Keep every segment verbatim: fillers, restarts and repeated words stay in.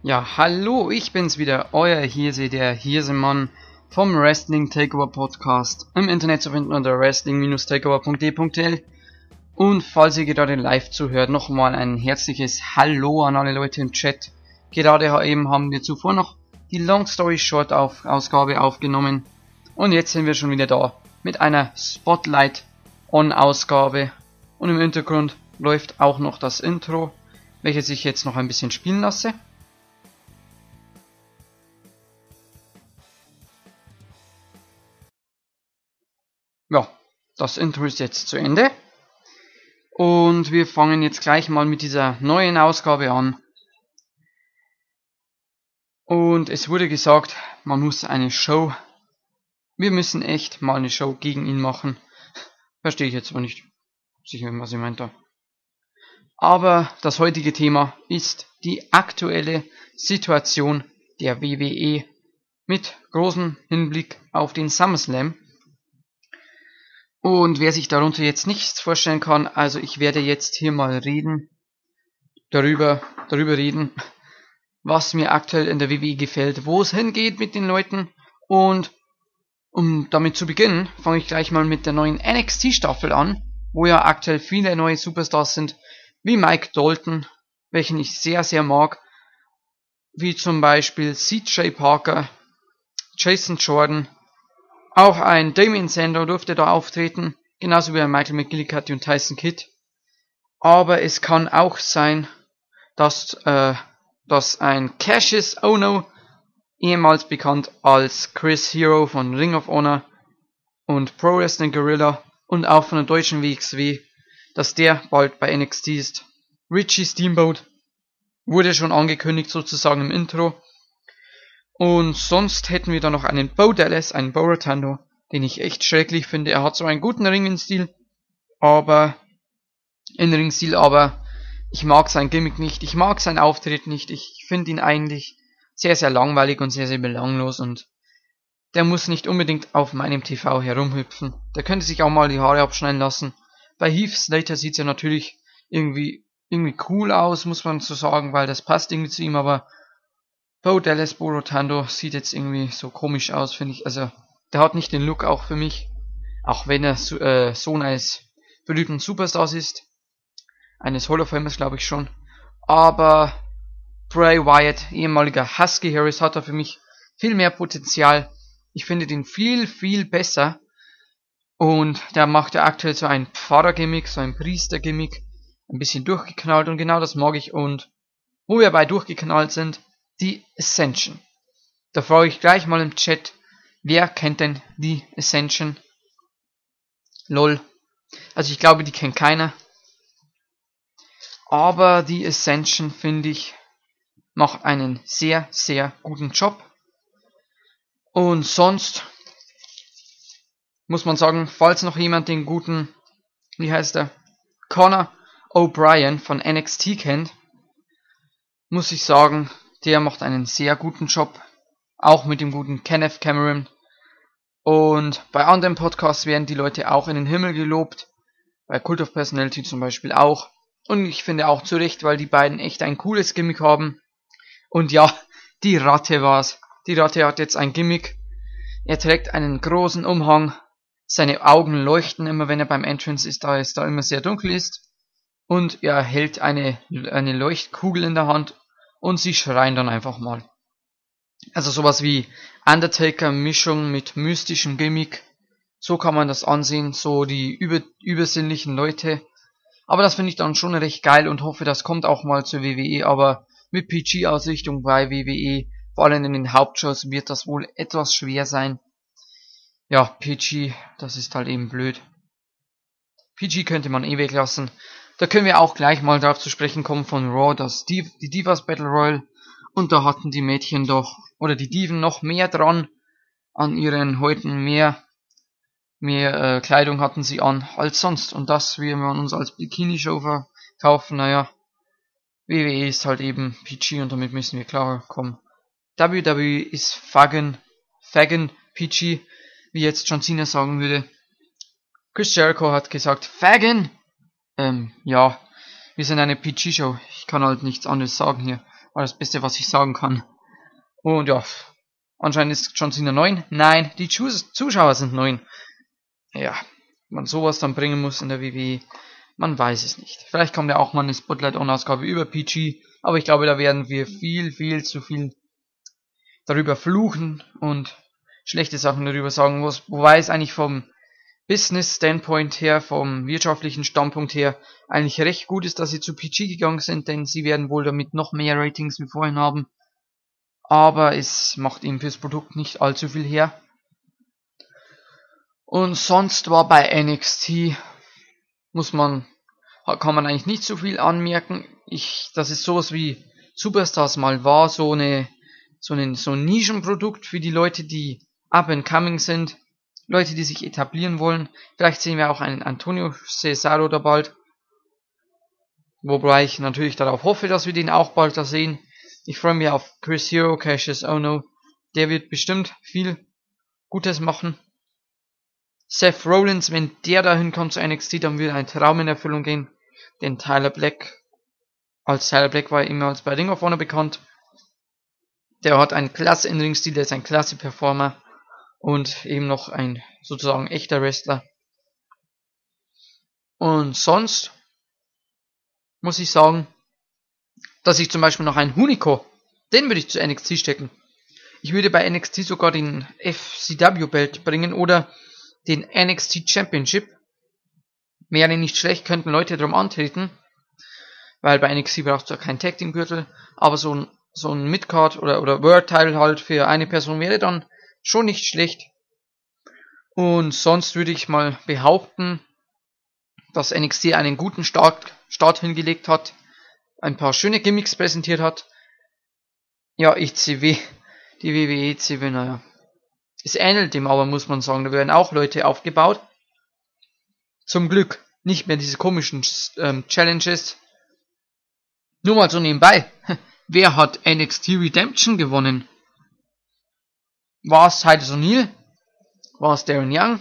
Ja, hallo, ich bin's wieder, euer Hirse, der Hirsemann vom Wrestling Takeover Podcast, im Internet zu finden unter wrestling Bindestrich takeover punkt de punkt t l. Und falls ihr gerade live zuhört, nochmal ein herzliches Hallo an alle Leute im Chat. Gerade eben haben wir zuvor noch die Long Story Short auf Ausgabe aufgenommen und jetzt sind wir schon wieder da mit einer Spotlight On Ausgabe und im Hintergrund läuft auch noch das Intro, welches ich jetzt noch ein bisschen spielen lasse. Ja, das Intro ist jetzt zu Ende und wir fangen jetzt gleich mal mit dieser neuen Ausgabe an. Und es wurde gesagt, man muss eine Show, wir müssen echt mal eine Show gegen ihn machen. Verstehe ich jetzt aber nicht sicher, was ich meinte. Aber das heutige Thema ist die aktuelle Situation der W W E mit großem Hinblick auf den SummerSlam. Und wer sich darunter jetzt nichts vorstellen kann, also ich werde jetzt hier mal reden, darüber, darüber reden, was mir aktuell in der W W E gefällt, wo es hingeht mit den Leuten. Und um damit zu beginnen, fange ich gleich mal mit der neuen N X T-Staffel an, wo ja aktuell viele neue Superstars sind, wie Mike Dalton, welchen ich sehr, sehr mag, wie zum Beispiel C J Parker, Jason Jordan, auch ein Damien Sandow durfte da auftreten, genauso wie ein Michael McGillicuddy und Tyson Kidd. Aber es kann auch sein, dass, äh, dass ein Cassius Ohno, ehemals bekannt als Chris Hero von Ring of Honor und Pro Wrestling Guerrilla und auch von der deutschen W X W, dass der bald bei N X T ist. Richie Steamboat wurde schon angekündigt sozusagen im Intro. Und sonst hätten wir da noch einen Bo Dallas, einen Bo Rotundo, den ich echt schrecklich finde. Er hat so einen guten Ring-Stil, aber in Ring-Stil, aber ich mag sein Gimmick nicht, ich mag sein Auftritt nicht. Ich finde ihn eigentlich sehr, sehr langweilig und sehr, sehr belanglos und der muss nicht unbedingt auf meinem T V herumhüpfen. Der könnte sich auch mal die Haare abschneiden lassen. Bei Heath Slater sieht es ja natürlich irgendwie, irgendwie cool aus, muss man so sagen, weil das passt irgendwie zu ihm, aber Bo Dallas, Bo Rotundo sieht jetzt irgendwie so komisch aus, finde ich. Also, der hat nicht den Look auch für mich. Auch wenn er so, äh, Sohn eines berühmten Superstars ist. Eines Hall of Famers, glaube ich schon. Aber Bray Wyatt, ehemaliger Husky Harris, hat er für mich viel mehr Potenzial. Ich finde den viel, viel besser. Und der macht ja aktuell so ein Pfarrer-Gimmick, so ein Priester-Gimmick. Ein bisschen durchgeknallt und genau das mag ich. Und wo wir bei durchgeknallt sind, die Ascension. Da frage ich gleich mal im Chat, wer kennt denn die Ascension? Lol. Also ich glaube, die kennt keiner. Aber die Ascension, finde ich, macht einen sehr, sehr guten Job. Und sonst muss man sagen, falls noch jemand den guten, wie heißt er, Conor O'Brien von N X T kennt, muss ich sagen, der macht einen sehr guten Job, auch mit dem guten Kenneth Cameron. Und bei anderen Podcasts werden die Leute auch in den Himmel gelobt, bei Cult of Personality zum Beispiel auch. Und ich finde auch zu Recht, weil die beiden echt ein cooles Gimmick haben. Und ja, die Ratte war's. Die Ratte hat jetzt ein Gimmick. Er trägt einen großen Umhang. Seine Augen leuchten immer, wenn er beim Entrance ist, da es da immer sehr dunkel ist. Und er hält eine, eine Leuchtkugel in der Hand. Und sie schreien dann einfach mal. Also sowas wie Undertaker-Mischung mit mystischem Gimmick. So kann man das ansehen, so die über, übersinnlichen Leute. Aber das finde ich dann schon recht geil und hoffe, das kommt auch mal zur W W E. Aber mit P G-Ausrichtung bei W W E, vor allem in den Hauptshows, wird das wohl etwas schwer sein. Ja, P G, das ist halt eben blöd. P G könnte man eh weglassen. Da können wir auch gleich mal darauf zu sprechen kommen von Raw, das Div die Divas Battle Royal. Und da hatten die Mädchen doch, oder die Diven noch mehr dran an ihren Häuten, mehr, mehr äh, Kleidung hatten sie an als sonst. Und das, wie wir uns als Bikini-Show verkaufen, naja, W W E ist halt eben P G und damit müssen wir klarkommen. W W E ist Faggen, Faggen P G, wie jetzt John Cena sagen würde. Chris Jericho hat gesagt, Faggen! Ähm, ja, wir sind eine P G-Show. Ich kann halt nichts anderes sagen hier. War das Beste, was ich sagen kann. Und ja, anscheinend ist John Cena neun. Nein, die Zuschauer sind neun. Ja, man sowas dann bringen muss in der W W E, man weiß es nicht. Vielleicht kommt ja auch mal eine Spotlight-On-Ausgabe über P G, aber ich glaube, da werden wir viel, viel zu viel darüber fluchen und schlechte Sachen darüber sagen, wobei es eigentlich vom Business-Standpoint her, vom wirtschaftlichen Standpunkt her, eigentlich recht gut ist, dass sie zu P G gegangen sind, denn sie werden wohl damit noch mehr Ratings wie vorhin haben. Aber es macht ihm fürs Produkt nicht allzu viel her. Und sonst war bei N X T, muss man, kann man eigentlich nicht so viel anmerken. Ich, das ist sowas wie Superstars mal war, so eine, so ein, so ein Nischenprodukt für die Leute, die up and coming sind. Leute, die sich etablieren wollen. Vielleicht sehen wir auch einen Antonio Cesaro da bald. Wobei ich natürlich darauf hoffe, dass wir den auch bald da sehen. Ich freue mich auf Chris Hero, Cassius Ohno. Der wird bestimmt viel Gutes machen. Seth Rollins, wenn der dahin kommt zu N X T, dann wird ein Traum in Erfüllung gehen. Denn Tyler Black, als Tyler Black war er immer als bei Ring of Honor bekannt. Der hat einen klasse In-Ring-Stil, der ist ein klasse Performer. Und eben noch ein sozusagen echter Wrestler. Und sonst muss ich sagen, dass ich zum Beispiel noch einen Hunico, den würde ich zu N X T stecken. Ich würde bei N X T sogar den F C W-Belt bringen oder den N X T Championship. Wäre nicht schlecht, könnten Leute drum antreten. Weil bei N X T brauchst du ja keinen Tag Team Gürtel. Aber so ein, so ein Midcard oder, oder World Title halt für eine Person wäre dann schon nicht schlecht. Und sonst würde ich mal behaupten, dass N X T einen guten Start, Start hingelegt hat. Ein paar schöne Gimmicks präsentiert hat. Ja, E C W, die W W E E C W, naja. Es ähnelt dem aber, muss man sagen. Da werden auch Leute aufgebaut. Zum Glück nicht mehr diese komischen ähm, Challenges. Nur mal so nebenbei. Wer hat N X T Redemption gewonnen? War es Titus O'Neil? War es Darren Young?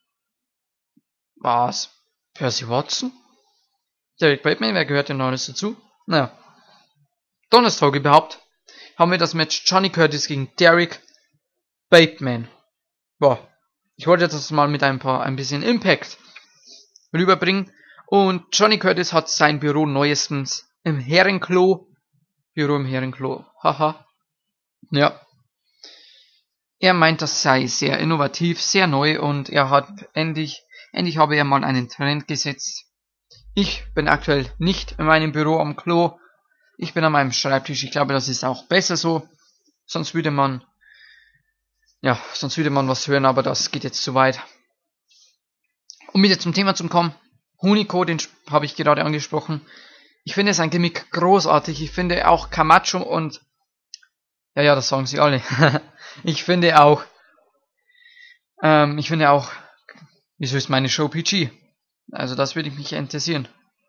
War es Percy Watson? Derek Bateman, wer gehört denn noch alles dazu? Naja. Donnerstag überhaupt haben wir das Match Johnny Curtis gegen Derek Bateman. Boah. Ich wollte das mal mit ein paar, ein bisschen Impact rüberbringen. Und Johnny Curtis hat sein Büro neuestens im Herrenklo. Büro im Herrenklo. Haha. Ja. Er meint, das sei sehr innovativ, sehr neu und er hat endlich, endlich habe er mal einen Trend gesetzt. Ich bin aktuell nicht in meinem Büro am Klo. Ich bin an meinem Schreibtisch. Ich glaube, das ist auch besser so. Sonst würde man, ja, sonst würde man was hören, aber das geht jetzt zu weit. Um wieder zum Thema zu kommen. Hunico, den habe ich gerade angesprochen. Ich finde sein Gimmick großartig. Ich finde auch Camacho und, ja, ja, das sagen sie alle. Ich finde auch, ähm, ich finde auch, wieso ist meine Show P G? Also das würde mich interessieren.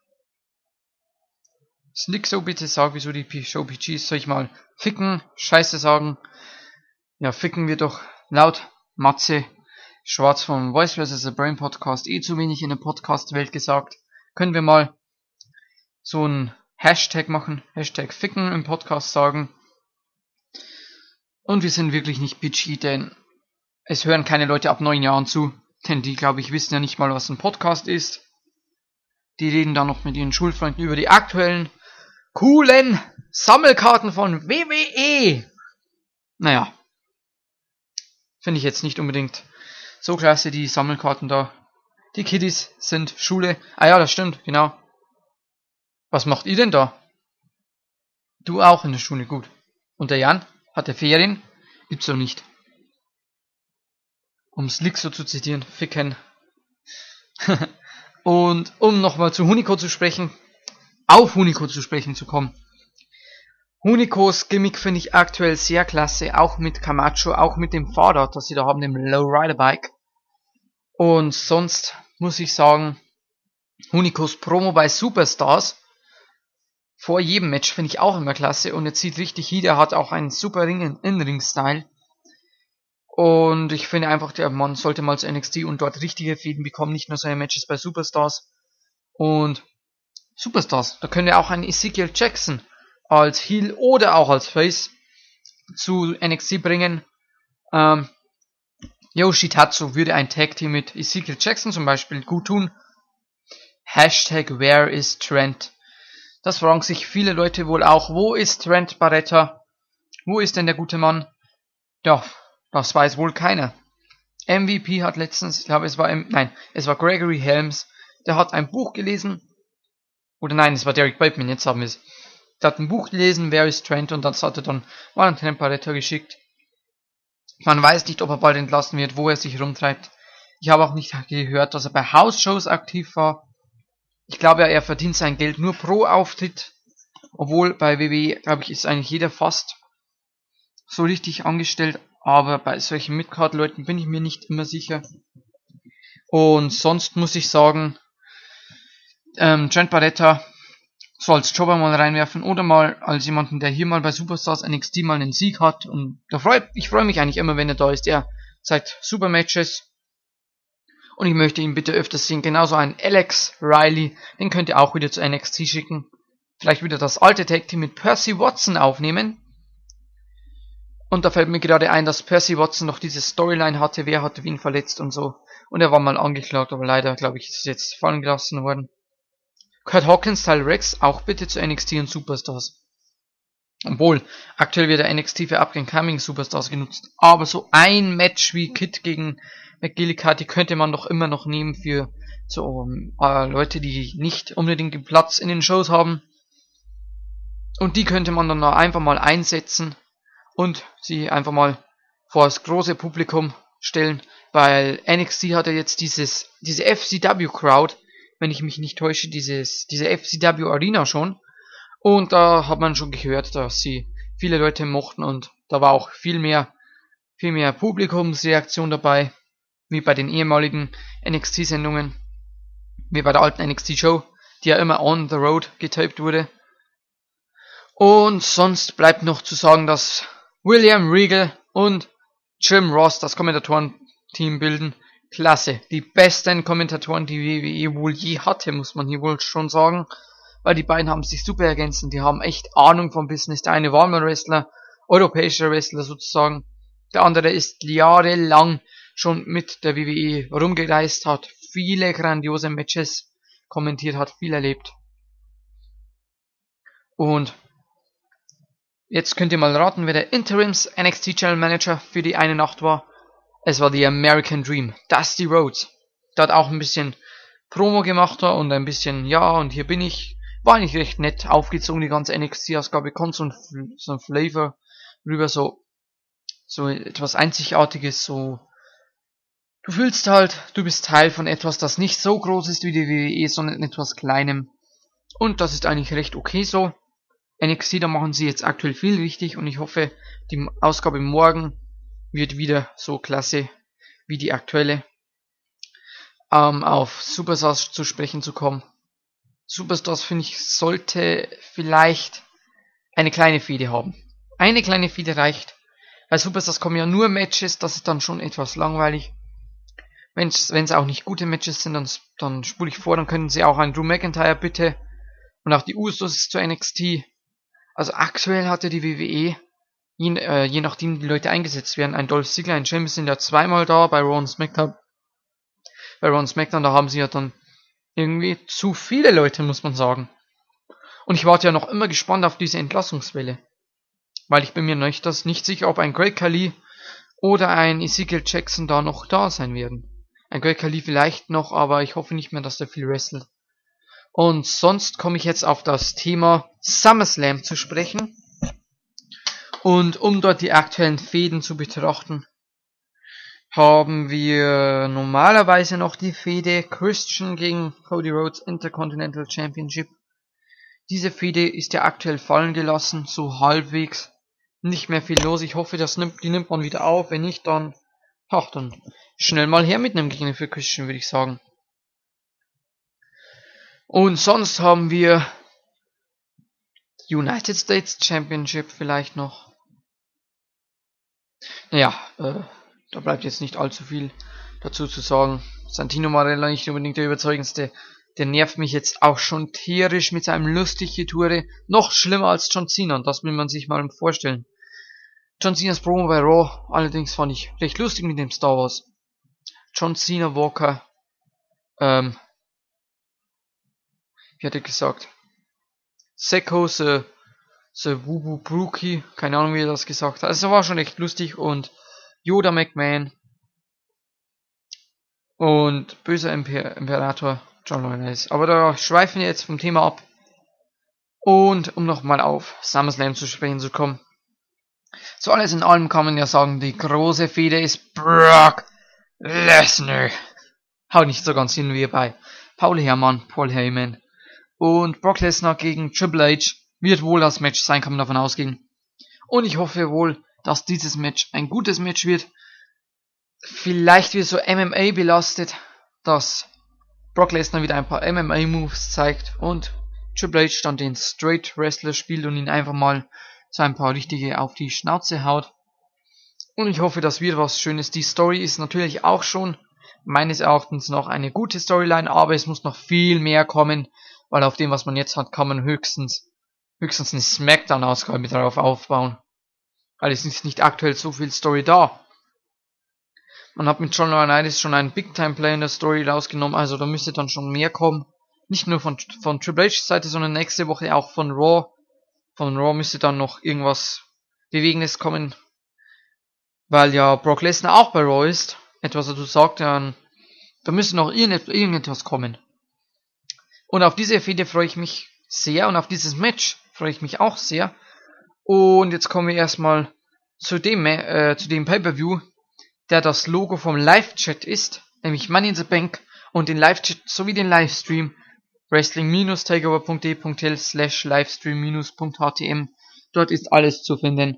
Snick so bitte sag, wieso die Show P G ist. Soll ich mal ficken, Scheiße sagen? Ja, ficken wir doch laut Matze Schwarz vom Voice versus. The Brain Podcast eh zu wenig in der Podcast-Welt gesagt. Können wir mal so ein Hashtag machen, Hashtag ficken im Podcast sagen. Und wir sind wirklich nicht P G, denn es hören keine Leute ab neun Jahren zu. Denn die, glaube ich, wissen ja nicht mal, was ein Podcast ist. Die reden dann noch mit ihren Schulfreunden über die aktuellen, coolen Sammelkarten von W W E. Naja. Finde ich jetzt nicht unbedingt so klasse, die Sammelkarten da. Die Kiddies sind Schule. Ah ja, das stimmt, genau. Was macht ihr denn da? Du auch in der Schule, gut. Und der Jan? Hat er Ferien? Gibt's doch nicht. Um Slick so zu zitieren, ficken. Und um nochmal zu Hunico zu sprechen, auf Hunico zu sprechen zu kommen. Hunicos Gimmick finde ich aktuell sehr klasse, auch mit Camacho, auch mit dem Fahrrad, das sie da haben, dem Lowrider Bike. Und sonst muss ich sagen, Hunicos Promo bei Superstars vor jedem Match finde ich auch immer klasse und er zieht richtig hin, er hat auch einen super In-Ring-Style. Und ich finde einfach, der Mann sollte mal zu N X T und dort richtige Fäden bekommen, nicht nur seine Matches bei Superstars. Und Superstars, da können wir auch einen Ezekiel Jackson als Heel oder auch als Face zu N X T bringen. Ähm, Yoshitatsu würde ein Tag Team mit Ezekiel Jackson zum Beispiel gut tun. Hashtag Where is Trent? Das fragen sich viele Leute wohl auch. Wo ist Trent Barretta? Wo ist denn der gute Mann? Ja, das weiß wohl keiner. M V P hat letztens, ich glaube es war, nein, es war Gregory Helms, der hat ein Buch gelesen. Oder nein, es war Derek Bateman, jetzt haben wir es. Der hat ein Buch gelesen, Where is Trent? Und das hat er dann mal an Trent Barretta geschickt. Man weiß nicht, ob er bald entlassen wird, wo er sich rumtreibt. Ich habe auch nicht gehört, dass er bei House-Shows aktiv war. Ich glaube, er verdient sein Geld nur pro Auftritt. Obwohl bei W W E, glaube ich, ist eigentlich jeder fast so richtig angestellt. Aber bei solchen Midcard-Leuten bin ich mir nicht immer sicher. Und sonst muss ich sagen, ähm, Trent Barretta so als Jobber mal reinwerfen oder mal als jemanden, der hier mal bei Superstars N X T mal einen Sieg hat. Und da freu, ich freue mich eigentlich immer, wenn er da ist. Er zeigt super Matches. Und ich möchte ihn bitte öfters sehen. Genauso ein Alex Riley, den könnt ihr auch wieder zu N X T schicken. Vielleicht wieder das alte Tag Team mit Percy Watson aufnehmen. Und da fällt mir gerade ein, dass Percy Watson noch diese Storyline hatte, wer hatte wen verletzt und so. Und er war mal angeklagt, aber leider, glaube ich, ist es jetzt fallen gelassen worden. Kurt Hawkins, Tyler Rex, auch bitte zu N X T und Superstars. Obwohl, aktuell wird der N X T für Up-and-Coming Superstars genutzt. Aber so ein Match wie Kid gegen McGillicuddy könnte man doch immer noch nehmen für so äh, Leute, die nicht unbedingt den Platz in den Shows haben. Und die könnte man dann einfach mal einsetzen und sie einfach mal vor das große Publikum stellen. Weil N X T hat ja jetzt dieses, diese F C W-Crowd, wenn ich mich nicht täusche, dieses, diese F C W Arena schon. Und da hat man schon gehört, dass sie viele Leute mochten und da war auch viel mehr, viel mehr Publikumsreaktion dabei, wie bei den ehemaligen N X T-Sendungen, wie bei der alten N X T-Show, die ja immer on the road getaped wurde. Und sonst bleibt noch zu sagen, dass William Regal und Jim Ross das Kommentatorenteam bilden. Klasse, die besten Kommentatoren, die W W E wohl je hatte, muss man hier wohl schon sagen. Weil die beiden haben sich super ergänzt und die haben echt Ahnung vom Business. Der eine war mal Wrestler, europäischer Wrestler sozusagen. Der andere ist jahrelang schon mit der W W E rumgereist, hat viele grandiose Matches kommentiert, hat viel erlebt. Und jetzt könnt ihr mal raten, wer der Interims N X T Channel Manager für die eine Nacht war. Es war die American Dream, Dusty Rhodes. Der hat auch ein bisschen Promo gemacht und ein bisschen, ja, und hier bin ich. War eigentlich recht nett aufgezogen, die ganze N X T-Ausgabe, kommt so ein, so ein Flavor rüber, so, so etwas Einzigartiges, so, du fühlst halt, du bist Teil von etwas, das nicht so groß ist wie die W W E, sondern etwas Kleinem. Und das ist eigentlich recht okay so. N X T, da machen sie jetzt aktuell viel richtig und ich hoffe, die Ausgabe morgen wird wieder so klasse wie die aktuelle. Ähm, auf Superstars zu sprechen zu kommen. Superstars, finde ich, sollte vielleicht eine kleine Fehde haben. Eine kleine Fehde reicht. Bei Superstars kommen ja nur Matches, das ist dann schon etwas langweilig. Wenn es auch nicht gute Matches sind, dann, dann spule ich vor, dann können sie auch einen Drew McIntyre bitte. Und auch die Usos zu N X T. Also aktuell hatte die W W E, je, äh, je nachdem die Leute eingesetzt werden, ein Dolph Ziggler, ein Sheamus sind ja zweimal da bei Raw und SmackDown. Bei Raw und SmackDown, da haben sie ja dann irgendwie zu viele Leute, muss man sagen. Und ich warte ja noch immer gespannt auf diese Entlassungswelle. Weil ich bin mir nicht, das nicht sicher, ob ein Great Khali oder ein Ezekiel Jackson da noch da sein werden. Ein Great Khali vielleicht noch, aber ich hoffe nicht mehr, dass der viel wrestelt. Und sonst komme ich jetzt auf das Thema SummerSlam zu sprechen. Und um dort die aktuellen Fäden zu betrachten, haben wir normalerweise noch die Fehde Christian gegen Cody Rhodes Intercontinental Championship. Diese Fehde ist ja aktuell fallen gelassen, so halbwegs. Nicht mehr viel los. Ich hoffe, das nimmt, die nimmt man wieder auf. Wenn nicht, dann, ach, dann schnell mal her mit einem Gegner für Christian, würde ich sagen. Und sonst haben wir United States Championship vielleicht noch. Naja, äh, da bleibt jetzt nicht allzu viel dazu zu sagen. Santino Marella nicht unbedingt der überzeugendste Der nervt mich jetzt auch schon tierisch mit seinem lustig Getue. Noch schlimmer als John Cena, und das will man sich mal vorstellen. John Cenas Promo bei Raw allerdings fand ich recht lustig mit dem Star Wars. John Cena Walker, ähm, wie hat er gesagt? Seko, the, the Wubu Brookie, keine Ahnung wie er das gesagt hat. Also war schon echt lustig, und Yoda McMahon und böser Imper Imperator John Laurinaitis. Aber da schweifen wir jetzt vom Thema ab. Und um nochmal auf SummerSlam zu sprechen zu kommen. So alles in allem kann man ja sagen, die große Fehde ist Brock Lesnar. Haut nicht so ganz hin wie bei Paul Heyman, Paul Heyman. Und Brock Lesnar gegen Triple H wird wohl das Match sein, kann man davon ausgehen. Und ich hoffe wohl, dass dieses Match ein gutes Match wird. Vielleicht wird so M M A belastet, dass Brock Lesnar wieder ein paar M M A Moves zeigt und Triple H dann den Straight Wrestler spielt und ihn einfach mal so ein paar richtige auf die Schnauze haut. Und ich hoffe, das wird was Schönes. Die Story ist natürlich auch schon meines Erachtens noch eine gute Storyline, aber es muss noch viel mehr kommen, weil auf dem, was man jetzt hat, kann man höchstens höchstens eine Smackdown-Ausgabe darauf aufbauen. Weil es ist nicht aktuell so viel Story da. Man hat mit John Laurinaitis schon einen Big-Time-Play in der Story rausgenommen, also da müsste dann schon mehr kommen. Nicht nur von, von Triple H's Seite, sondern nächste Woche auch von Raw. Von Raw müsste dann noch irgendwas Bewegendes kommen, weil ja Brock Lesnar auch bei Raw ist. Etwas dazu sagt, ja, da müsste noch irgendetwas kommen. Und auf diese Fehde freue ich mich sehr, und auf dieses Match freue ich mich auch sehr. Und jetzt kommen wir erstmal zu dem, äh, zu dem Pay-Per-View, der das Logo vom Live-Chat ist, nämlich Money in the Bank, und den Live-Chat sowie den Livestream wrestling-takeover.de.l slash livestream-.htm. Dort ist alles zu finden.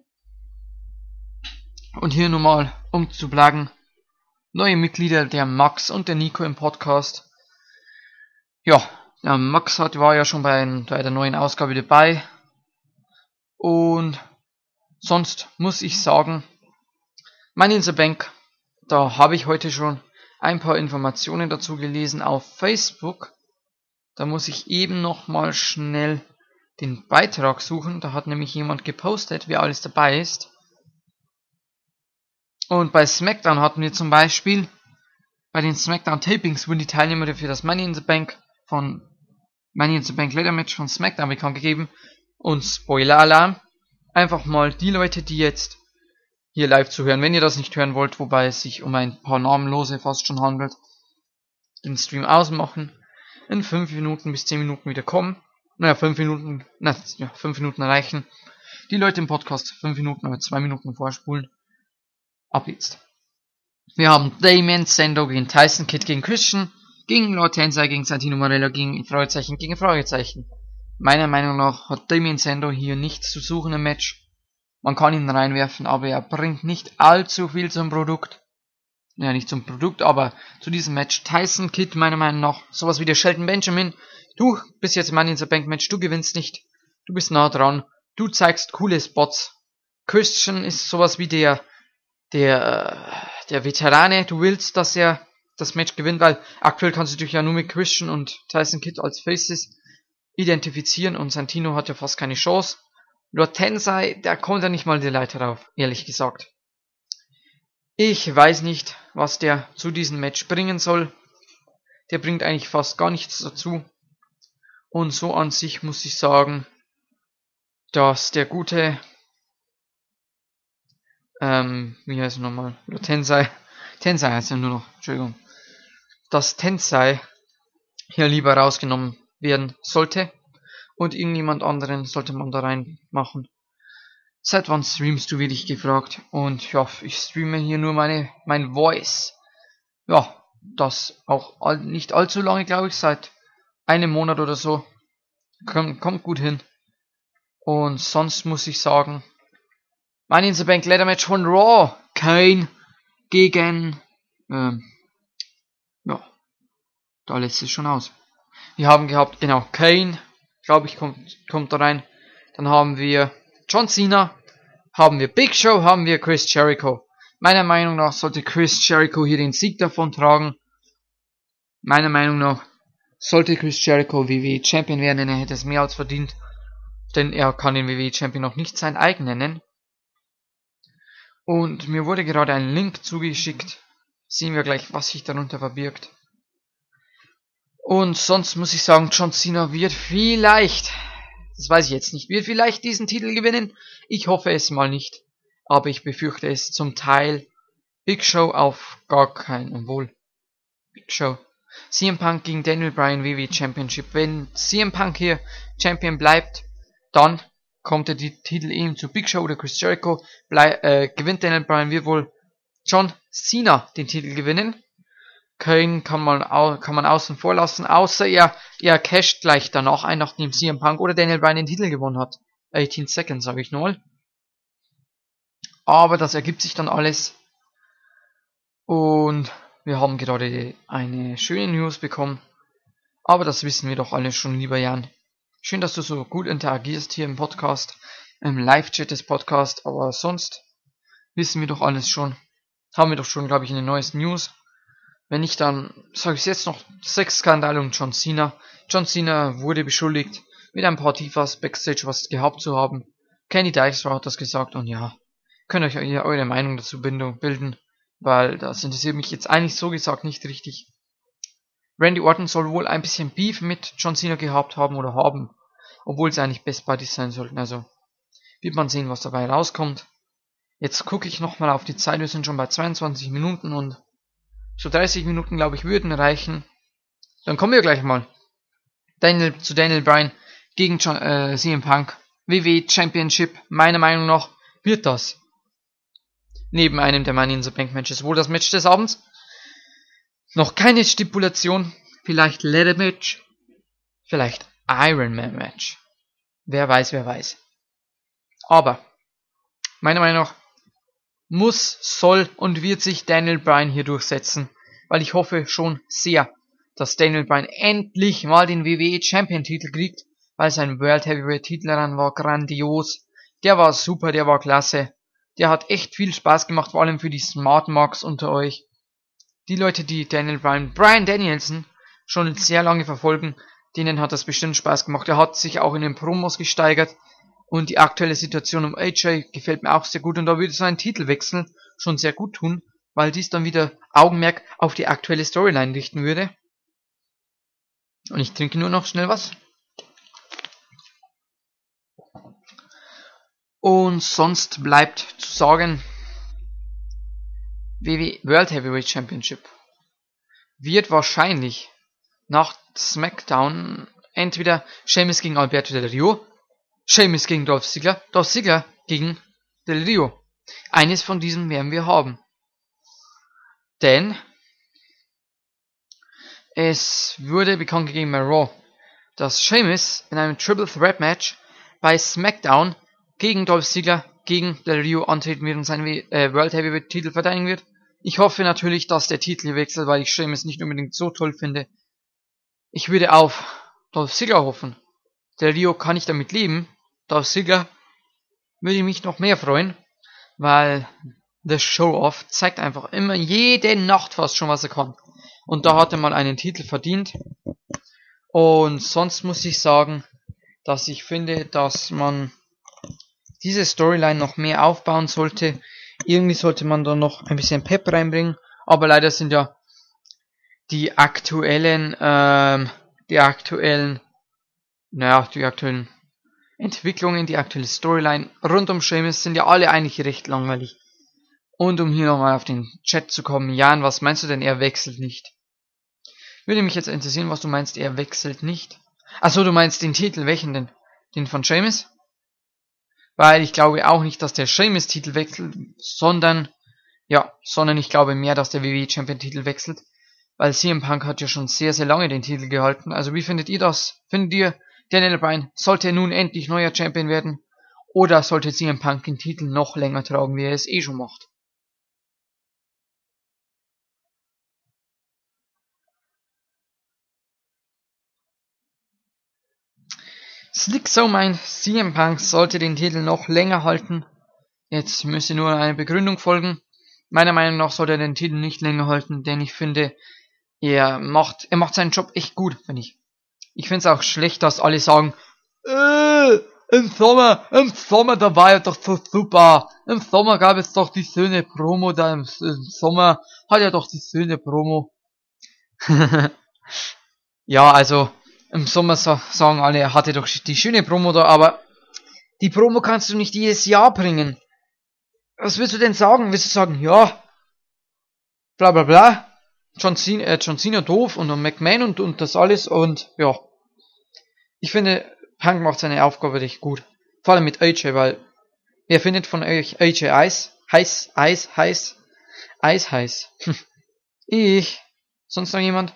Und hier nochmal, um zu plagen, neue Mitglieder, der Max und der Nico im Podcast. Ja, der Max hat, war ja schon bei, bei der neuen Ausgabe dabei. Und sonst muss ich sagen, Money in the Bank, da habe ich heute schon ein paar Informationen dazu gelesen auf Facebook. Da muss ich eben noch mal schnell den Beitrag suchen. Da hat nämlich jemand gepostet, wer alles dabei ist. Und bei SmackDown hatten wir zum Beispiel, bei den SmackDown Tapings wurden die Teilnehmer für das Money in the Bank von Money in the Bank Ladder Match von SmackDown bekannt gegeben. Und Spoiler-Alarm, einfach mal die Leute, die jetzt hier live zuhören, wenn ihr das nicht hören wollt, wobei es sich um ein paar namenlose fast schon handelt, den Stream ausmachen, in fünf Minuten bis zehn Minuten wieder kommen. Naja, fünf Minuten, na, ja, fünf Minuten reichen. Die Leute im Podcast fünf Minuten oder zwei Minuten vorspulen. Ab jetzt. Wir haben Damien Sandow gegen Tyson Kidd gegen Christian, gegen Lord Tensai gegen Santino Marella gegen Fragezeichen gegen Fragezeichen. Meiner Meinung nach hat Damien Sandow hier nichts zu suchen im Match. Man kann ihn reinwerfen, aber er bringt nicht allzu viel zum Produkt. Ja, nicht zum Produkt, aber zu diesem Match. Tyson Kidd, meiner Meinung nach, sowas wie der Shelton Benjamin. Du bist jetzt Money in the Bank Match, du gewinnst nicht. Du bist nah dran. Du zeigst coole Spots. Christian ist sowas wie der, der, der Veterane. Du willst, dass er das Match gewinnt, weil aktuell kannst du dich ja nur mit Christian und Tyson Kidd als Faces identifizieren, und Santino hat ja fast keine Chance. Lord Tensai, der kommt ja nicht mal die Leiter rauf, ehrlich gesagt. Ich weiß nicht, was der zu diesem Match bringen soll. Der bringt eigentlich fast gar nichts dazu. Und so an sich muss ich sagen, dass der gute, ähm, wie heißt er nochmal? Lord Tensai, Tensai heißt er nur noch, Entschuldigung. Dass Tensai hier lieber rausgenommen werden sollte. Und irgendjemand anderen sollte man da reinmachen. Seit wann streamst du, werde ich gefragt. Und ja, ich streame hier nur meine, mein Voice. Ja, das auch all, nicht allzu lange, glaube ich, seit einem Monat oder so. Komm, kommt gut hin. Und sonst muss ich sagen, Money in the Bank Ladder Match von Raw. Kane gegen, ähm, ja, da lässt es schon aus. Wir haben gehabt, genau, Kane, glaube ich, kommt, kommt da rein. Dann haben wir John Cena, haben wir Big Show, haben wir Chris Jericho. Meiner Meinung nach sollte Chris Jericho hier den Sieg davon tragen. Meiner Meinung nach sollte Chris Jericho W W E Champion werden, denn er hätte es mehr als verdient. Denn er kann den W W E Champion noch nicht sein eigen nennen. Und mir wurde gerade ein Link zugeschickt. Sehen wir gleich, was sich darunter verbirgt. Und sonst muss ich sagen, John Cena wird vielleicht, das weiß ich jetzt nicht, wird vielleicht diesen Titel gewinnen. Ich hoffe es mal nicht. Aber ich befürchte es zum Teil. Big Show auf gar keinen, obwohl. Big Show. C M Punk gegen Daniel Bryan W W E Championship. Wenn C M Punk hier Champion bleibt, dann kommt er die Titel eben zu Big Show oder Chris Jericho. Blei äh, gewinnt Daniel Bryan, wird wohl John Cena den Titel gewinnen. Kane kann man, au kann man außen vor lassen, außer er, er casht gleich danach ein, nachdem C M Punk oder Daniel Bryan den Titel gewonnen hat. achtzehn Seconds, sage ich nur. Aber das ergibt sich dann alles. Und wir haben gerade eine schöne News bekommen. Aber das wissen wir doch alle schon, lieber Jan. Schön, dass du so gut interagierst hier im Podcast, im Live-Chat des Podcasts. Aber sonst wissen wir doch alles schon. Haben wir doch schon, glaube ich, eine neues News. Wenn nicht, dann sage ich jetzt noch Sexskandal um John Cena. John Cena wurde beschuldigt, mit ein paar Tifas Backstage was gehabt zu haben. Kenny Dykstra hat das gesagt und ja, könnt euch eure Meinung dazu bilden, weil das interessiert mich jetzt eigentlich so gesagt nicht richtig. Randy Orton soll wohl ein bisschen Beef mit John Cena gehabt haben oder haben, obwohl es eigentlich Best Buddies sein sollten, also wird man sehen, was dabei rauskommt. Jetzt gucke ich nochmal auf die Zeit, wir sind schon bei zweiundzwanzig Minuten und so dreißig Minuten, glaube ich, würden reichen. Dann kommen wir gleich mal Daniel, zu Daniel Bryan gegen John, äh, C M Punk. W W E Championship, meiner Meinung nach, wird das. Neben einem der Money in the Bank Matches wohl das Match des Abends. Noch keine Stipulation. Vielleicht Ladder Match. Vielleicht Iron Man Match. Wer weiß, wer weiß. Aber, meiner Meinung nach, muss, soll und wird sich Daniel Bryan hier durchsetzen, weil ich hoffe schon sehr, dass Daniel Bryan endlich mal den W W E Champion Titel kriegt, weil sein World Heavyweight Titel ran war grandios, der war super, der war klasse, der hat echt viel Spaß gemacht, vor allem für die Smart Marks unter euch. Die Leute, die Daniel Bryan, Bryan Danielson schon sehr lange verfolgen, denen hat das bestimmt Spaß gemacht, er hat sich auch in den Promos gesteigert. Und die aktuelle Situation um A J gefällt mir auch sehr gut. Und da würde so ein Titelwechsel schon sehr gut tun, weil dies dann wieder Augenmerk auf die aktuelle Storyline richten würde. Und ich trinke nur noch schnell was. Und sonst bleibt zu sagen, W W E World Heavyweight Championship wird wahrscheinlich nach SmackDown entweder Sheamus gegen Alberto Del Rio, Sheamus gegen Dolph Ziggler, Dolph Ziggler gegen Del Rio. Eines von diesen werden wir haben. Denn es wurde bekannt gegeben bei Raw, dass Sheamus in einem Triple Threat Match bei SmackDown gegen Dolph Ziggler gegen Del Rio antreten wird und seinen äh, World Heavyweight Titel verteidigen wird. Ich hoffe natürlich, dass der Titel wechselt, weil ich Sheamus nicht unbedingt so toll finde. Ich würde auf Dolph Ziggler hoffen. Del Rio kann ich damit leben. Dolph Ziggler würde mich noch mehr freuen, weil The Show-Off zeigt einfach immer jede Nacht fast schon, was er kann. Und da hat er mal einen Titel verdient. Und sonst muss ich sagen, dass ich finde, dass man diese Storyline noch mehr aufbauen sollte. Irgendwie sollte man da noch ein bisschen Pep reinbringen. Aber leider sind ja die aktuellen, ähm, die aktuellen, naja, die aktuellen Entwicklungen, die aktuelle Storyline rund um Sheamus sind ja alle eigentlich recht langweilig. Und um hier nochmal auf den Chat zu kommen, Jan, was meinst du denn, er wechselt nicht? Würde mich jetzt interessieren, was du meinst, er wechselt nicht. Achso, du meinst den Titel, welchen denn? Den von Sheamus? Weil ich glaube auch nicht, dass der Sheamus-Titel wechselt, sondern, ja, sondern ich glaube mehr, dass der W W E Champion-Titel wechselt. Weil C M Punk hat ja schon sehr, sehr lange den Titel gehalten. Also wie findet ihr das? Findet ihr, Daniel Bryan sollte nun endlich neuer Champion werden? Oder sollte C M Punk den Titel noch länger tragen, wie er es eh schon macht? Slick So meint, C M Punk sollte den Titel noch länger halten. Jetzt müsste nur eine Begründung folgen. Meiner Meinung nach sollte er den Titel nicht länger halten, denn ich finde, er macht, er macht seinen Job echt gut, finde ich. Ich finde es auch schlecht, dass alle sagen, äh, im Sommer, im Sommer, da war er doch so super. Im Sommer gab es doch die schöne Promo, da im, im Sommer hat er doch die schöne Promo. Ja, also, im Sommer so, sagen alle, er hatte doch die schöne Promo da, aber die Promo kannst du nicht jedes Jahr bringen. Was willst du denn sagen? Willst du sagen, ja, bla bla bla, John Cena, äh, John Cena doof und, und McMahon und, und das alles und ja. Ich finde, Punk macht seine Aufgabe recht gut. Vor allem mit A J, weil wer findet von euch A J Eis? Heiß, Eis, heiß, Eis, heiß. Ich. Sonst noch jemand?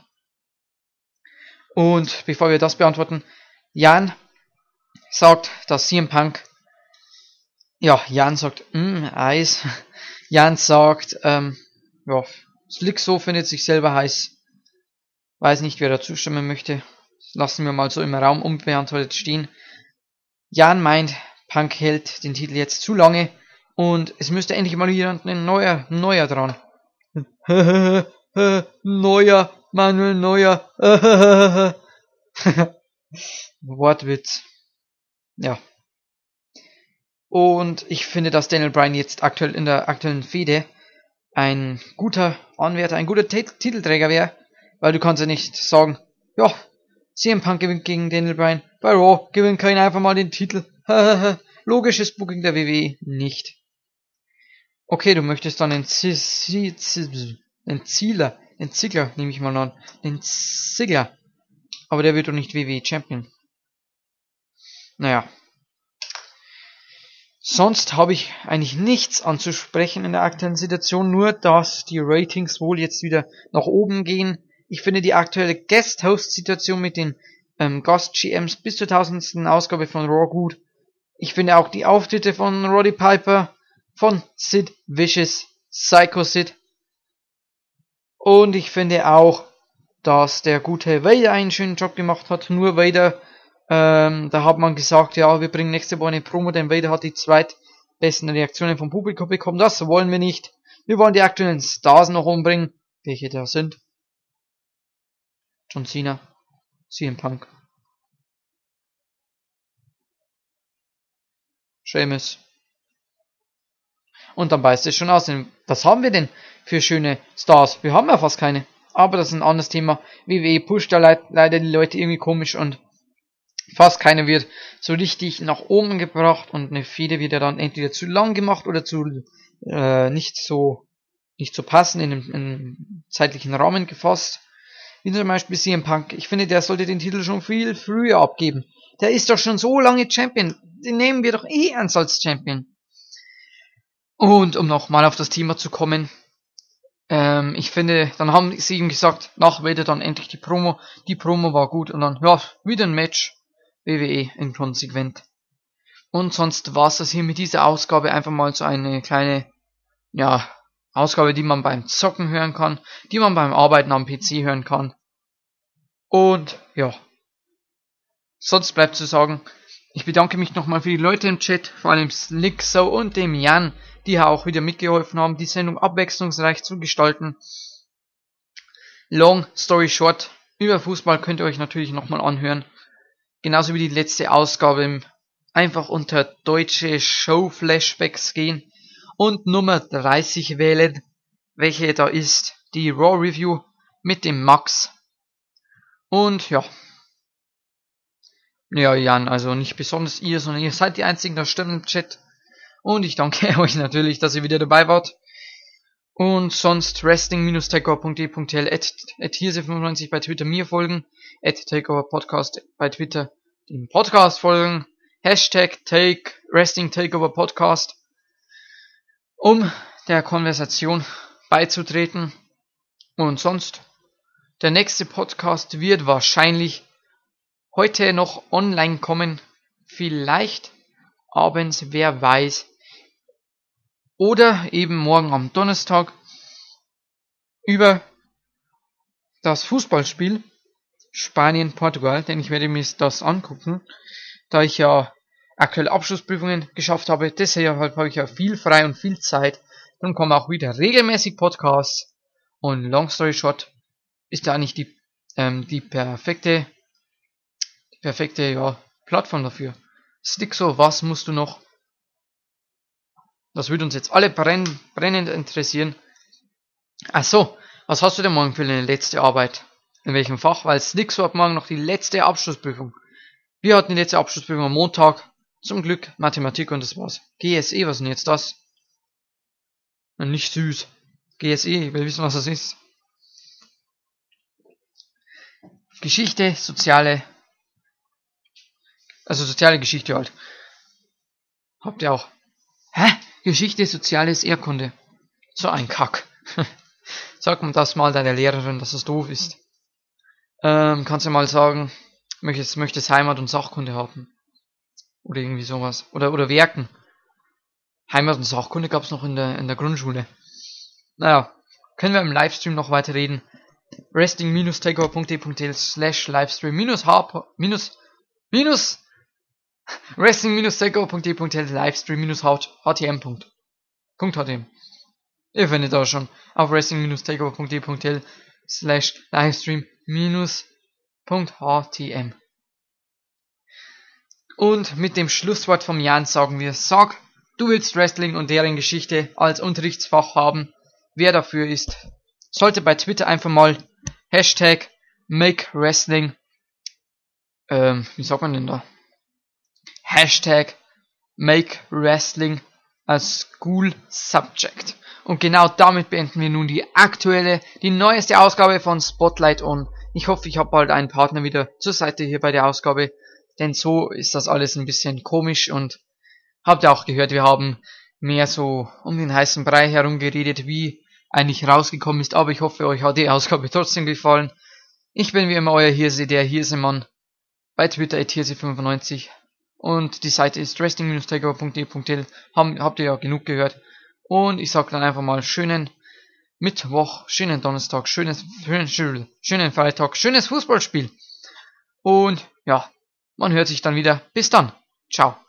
Und bevor wir das beantworten, Jan sagt, dass C M Punk, ja, Jan sagt, mh, Eis. Jan sagt, ähm, ja, Slick so findet sich selber heiß. Weiß nicht, wer da zustimmen möchte. Lassen wir mal so im Raum unbeantwortet stehen. Jan meint, Punk hält den Titel jetzt zu lange und es müsste endlich mal wieder ein neuer, neuer dran. Neuer, Manuel Neuer. Wortwitz. Ja. Und ich finde, dass Daniel Bryan jetzt aktuell in der aktuellen Fehde ein guter Anwärter, ein guter T- Titelträger wäre, weil du kannst ja nicht sagen, ja, C M Punk gewinnt gegen Daniel Bryan, bei Raw gewinnt keiner einfach mal den Titel. Logisches Booking der W W E nicht. Okay, du möchtest dann den Z- Z- Z- den Zieler, den Ziggler, nehme ich mal an, den Ziggler. Aber der wird doch nicht W W E Champion. Naja. Sonst habe ich eigentlich nichts anzusprechen in der aktuellen Situation, nur dass die Ratings wohl jetzt wieder nach oben gehen. Ich finde die aktuelle Guest-Host-Situation mit den ähm, Gast-G Ms bis zur tausendsten Ausgabe von Raw gut. Ich finde auch die Auftritte von Roddy Piper, von Sid Vicious, Psycho Sid. Und ich finde auch, dass der gute Vader einen schönen Job gemacht hat. Nur Vader, ähm, da hat man gesagt, ja, wir bringen nächste Woche eine Promo, denn Vader hat die zweitbesten Reaktionen vom Publikum bekommen. Das wollen wir nicht. Wir wollen die aktuellen Stars noch umbringen. Welche da sind? John Cena, C M Punk, Sheamus. Und dann beißt es schon aus. Was haben wir denn für schöne Stars? Wir haben ja fast keine. Aber das ist ein anderes Thema. W W E pusht da le- leider die Leute irgendwie komisch und fast keiner wird so richtig nach oben gebracht und eine Fehde wird ja dann entweder zu lang gemacht oder zu äh, nicht so nicht so passend in einem, in einem zeitlichen Rahmen gefasst. Wie zum Beispiel C M Punk. Ich finde, der sollte den Titel schon viel früher abgeben. Der ist doch schon so lange Champion. Den nehmen wir doch eh ernst als Champion. Und um nochmal auf das Thema zu kommen, ähm, ich finde, dann haben sie ihm gesagt, nach Vader dann endlich die Promo. Die Promo war gut und dann, ja, wieder ein Match. W W E inkonsequent. Und sonst war es das hier mit dieser Ausgabe einfach mal so eine kleine, ja, Ausgabe, die man beim Zocken hören kann, die man beim Arbeiten am P C hören kann. Und ja, sonst bleibt zu sagen, ich bedanke mich nochmal für die Leute im Chat, vor allem Slickso und dem Jan, die ja auch wieder mitgeholfen haben, die Sendung abwechslungsreich zu gestalten. Long story short, über Fußball könnt ihr euch natürlich nochmal anhören. Genauso wie die letzte Ausgabe, einfach unter deutsche Show Flashbacks gehen und Nummer dreißig wählen, welche da ist, die Raw Review mit dem Max. Und ja, ja Jan, also nicht besonders ihr, sondern ihr seid die einzigen, da stimmt im Chat. Und ich danke euch natürlich, dass ihr wieder dabei wart. Und sonst wrestling-takeover punkt de punkt t l at, at hirse fünfundneunzig bei Twitter mir folgen, at takeoverpodcast bei Twitter dem Podcast folgen, Hashtag take wrestling takeover podcast, um der Konversation beizutreten. Und sonst, der nächste Podcast wird wahrscheinlich heute noch online kommen, vielleicht abends, wer weiß. Oder eben morgen am Donnerstag über das Fußballspiel Spanien-Portugal, denn ich werde mir das angucken, da ich ja aktuelle Abschlussprüfungen geschafft habe. Deshalb habe ich ja viel frei und viel Zeit. Dann kommen auch wieder regelmäßig Podcasts und long story short, ist ja eigentlich die, ähm, die perfekte, die perfekte, ja, Plattform dafür. Stixo, was musst du noch? Das würde uns jetzt alle brenn, brennend interessieren. Ach so, was hast du denn morgen für eine letzte Arbeit? In welchem Fach? Weil Stixo hat morgen noch die letzte Abschlussprüfung. Wir hatten die letzte Abschlussprüfung am Montag. Zum Glück Mathematik und das war's. G S E, was ist denn jetzt das? Nicht süß. G S E, ich will wissen, was das ist. Geschichte, soziale, also soziale Geschichte halt. Habt ihr auch. Hä? Geschichte, soziales Erdkunde. So ein Kack. Sag mir das mal deiner Lehrerin, dass es doof ist. Ähm, kannst du mal sagen, möchtest, möchtest Heimat und Sachkunde haben. Oder irgendwie sowas. Oder, oder Werken. Heimat und Sachkunde gab's noch in der, in der Grundschule. Naja, können wir im Livestream noch weiter reden. wrestling-takeover.de.l slash livestream minus h minus minus wrestling-takeover.de.l livestream minus htm. Punkt htm. Ihr findet da schon auf wrestling-takeover.de.l slash livestream minus htm. Und mit dem Schlusswort vom Jan sagen wir, sag, du willst Wrestling und deren Geschichte als Unterrichtsfach haben. Wer dafür ist, sollte bei Twitter einfach mal Hashtag Make Wrestling, ähm, wie sagt man denn da? Hashtag Make Wrestling a School Subject. Und genau damit beenden wir nun die aktuelle, die neueste Ausgabe von Spotlight On. Ich hoffe, ich habe bald einen Partner wieder zur Seite hier bei der Ausgabe, denn so ist das alles ein bisschen komisch und habt ihr auch gehört, wir haben mehr so um den heißen Brei herumgeredet, wie eigentlich rausgekommen ist, aber ich hoffe, euch hat die Ausgabe trotzdem gefallen. Ich bin wie immer euer Hirse, der Hirsemann, bei Twitter at hirse fünfundneunzig und die Seite ist wrestling-takeover.de.l, habt ihr ja genug gehört und ich sag dann einfach mal schönen Mittwoch, schönen Donnerstag, schönes, schönen, schönen Freitag, schönes Fußballspiel und ja, man hört sich dann wieder. Bis dann. Ciao.